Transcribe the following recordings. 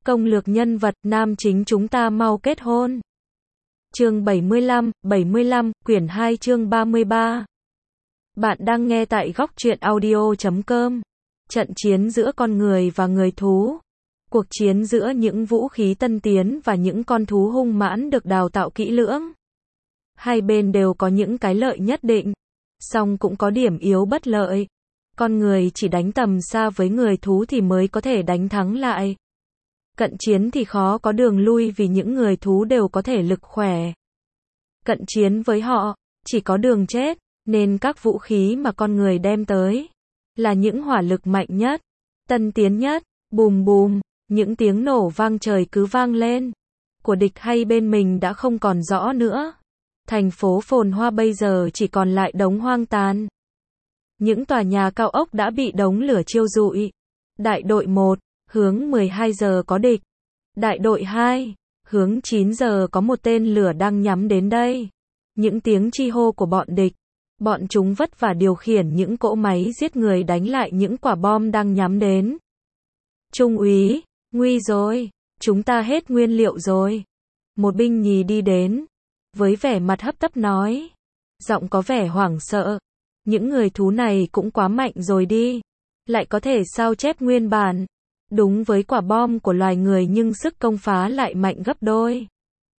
Công lược nhân vật, nam chính chúng ta mau kết hôn. Chương 75, quyển 2 chương 33. Bạn đang nghe tại góc truyện audio.com. Trận chiến giữa con người và người thú. Cuộc chiến giữa những vũ khí tân tiến và những con thú hung mãnh được đào tạo kỹ lưỡng. Hai bên đều có những cái lợi nhất định, song cũng có điểm yếu bất lợi. Con người chỉ đánh tầm xa với người thú thì mới có thể đánh thắng lại. Cận chiến thì khó có đường lui vì những người thú đều có thể lực khỏe. Cận chiến với họ, chỉ có đường chết, nên các vũ khí mà con người đem tới là những hỏa lực mạnh nhất, tân tiến nhất, bùm bùm, những tiếng nổ vang trời cứ vang lên. Của địch hay bên mình đã không còn rõ nữa. Thành phố phồn hoa bây giờ chỉ còn lại đống hoang tàn. Những tòa nhà cao ốc đã bị đống lửa thiêu rụi. Đại đội 1, hướng 12 giờ có địch. Đại đội 2, hướng 9 giờ có một tên lửa đang nhắm đến đây. Những tiếng chi hô của bọn địch. Bọn chúng vất vả điều khiển những cỗ máy giết người đánh lại những quả bom đang nhắm đến. Trung úy, nguy rồi, chúng ta hết nguyên liệu rồi. Một binh nhì đi đến, với vẻ mặt hấp tấp nói. Giọng có vẻ hoảng sợ. Những người thú này cũng quá mạnh rồi đi. Lại có thể sao chép nguyên bản. Đúng với quả bom của loài người nhưng sức công phá lại mạnh gấp đôi.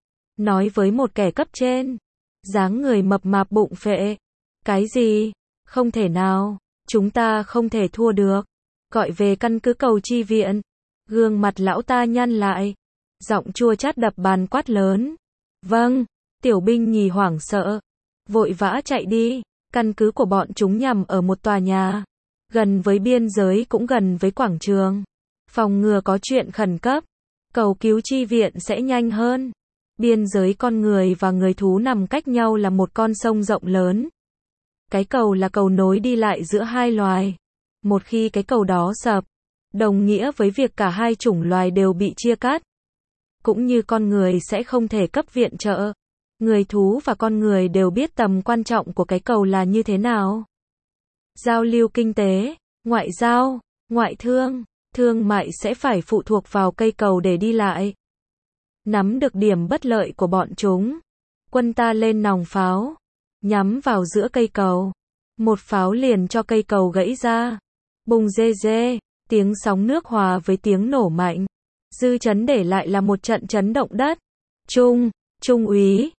Nói với một kẻ cấp trên. Dáng người mập mạp bụng phệ. Cái gì? Không thể nào. Chúng ta không thể thua được. Gọi về căn cứ cầu chi viện. Gương mặt lão ta nhăn lại. Giọng chua chát đập bàn quát lớn. Vâng. Tiểu binh nhì hoảng sợ. Vội vã chạy đi. Căn cứ của bọn chúng nhằm ở một tòa nhà. Gần với biên giới cũng gần với quảng trường. Phòng ngừa có chuyện khẩn cấp. Cầu cứu chi viện sẽ nhanh hơn. Biên giới con người và người thú nằm cách nhau là một con sông rộng lớn. Cái cầu là cầu nối đi lại giữa hai loài. Một khi cái cầu đó sập, đồng nghĩa với việc cả hai chủng loài đều bị chia cắt. Cũng như con người sẽ không thể cấp viện trợ. Người thú và con người đều biết tầm quan trọng của cái cầu là như thế nào. Giao lưu kinh tế, ngoại giao, ngoại thương, thương mại sẽ phải phụ thuộc vào cây cầu để đi lại. Nắm được điểm bất lợi của bọn chúng, quân ta lên nòng pháo, nhắm vào giữa cây cầu. Một pháo liền cho cây cầu gãy ra. Bùng rê rê, tiếng sóng nước hòa với tiếng nổ mạnh. Dư chấn để lại là một trận chấn động đất. Trung úy,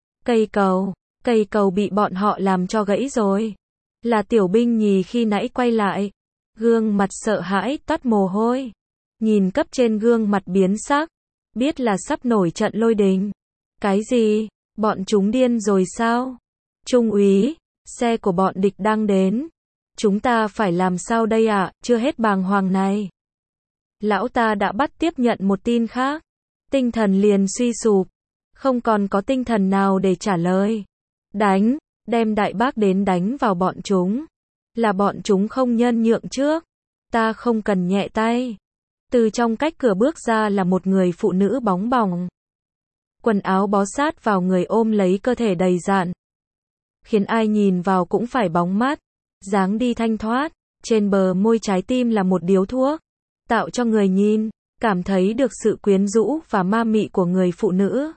cây cầu bị bọn họ làm cho gãy rồi. Là tiểu binh nhì khi nãy quay lại. Gương mặt sợ hãi toát mồ hôi. Nhìn cấp trên gương mặt biến sắc. Biết là sắp nổi trận lôi đình. Cái gì? Bọn chúng điên rồi sao? Trung úy, xe của bọn địch đang đến. Chúng ta phải làm sao đây ạ? Chưa hết bàng hoàng này. Lão ta đã bắt tiếp nhận một tin khác. Tinh thần liền suy sụp. Không còn có tinh thần nào để trả lời. Đánh, đem đại bác đến đánh vào bọn chúng. Là bọn chúng không nhân nhượng trước. Ta không cần nhẹ tay. Từ trong cách cửa bước ra là một người phụ nữ bóng bỏng. Quần áo bó sát vào người ôm lấy cơ thể đầy dạn. Khiến ai nhìn vào cũng phải bóng mắt. Dáng đi thanh thoát. Trên bờ môi trái tim là một điếu thuốc. Tạo cho người nhìn, cảm thấy được sự quyến rũ và ma mị của người phụ nữ.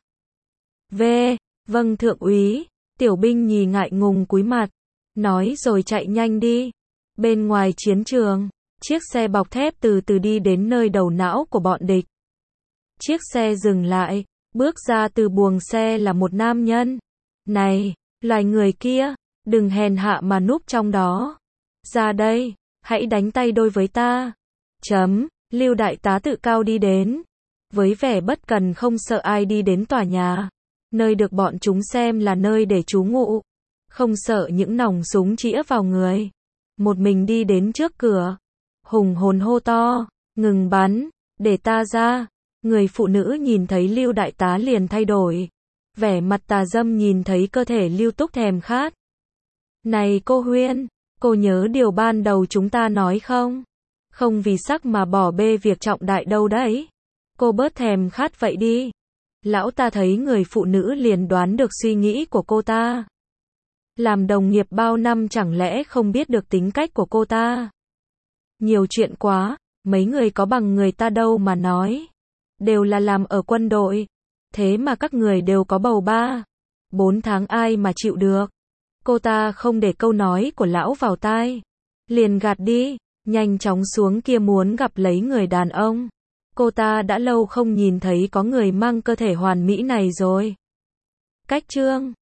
Vâng thượng úy. Tiểu binh nhì ngại ngùng cúi mặt. Nói rồi chạy nhanh đi. Bên ngoài chiến trường, chiếc xe bọc thép từ từ đi đến nơi đầu não của bọn địch. Chiếc xe dừng lại, bước ra từ buồng xe là một nam nhân. Này, loài người kia, đừng hèn hạ mà núp trong đó. Ra đây, hãy đánh tay đôi với ta. Lưu đại tá tự cao đi đến. Với vẻ bất cần không sợ ai đi đến tòa nhà. Nơi được bọn chúng xem là nơi để trú ngụ. Không sợ những nòng súng chĩa vào người. Một mình đi đến trước cửa. Hùng hồn hô to. Ngừng bắn. Để ta ra. Người phụ nữ nhìn thấy Lưu đại tá liền thay đổi. Vẻ mặt tà dâm nhìn thấy cơ thể Lưu Túc thèm khát. Này cô Huyên. Cô nhớ điều ban đầu chúng ta nói không? Không vì sắc mà bỏ bê việc trọng đại đâu đấy. Cô bớt thèm khát vậy đi. Lão ta thấy người phụ nữ liền đoán được suy nghĩ của cô ta. Làm đồng nghiệp bao năm chẳng lẽ không biết được tính cách của cô ta. Nhiều chuyện quá, mấy người có bằng người ta đâu mà nói. đều là làm ở quân đội. Thế mà các người đều có bầu 3, 4 tháng ai mà chịu được. Cô ta không để câu nói của lão vào tai. Liền gạt đi, nhanh chóng xuống kia muốn gặp lấy người đàn ông. Cô ta đã lâu không nhìn thấy có người mang cơ thể hoàn mỹ này rồi. Cách chương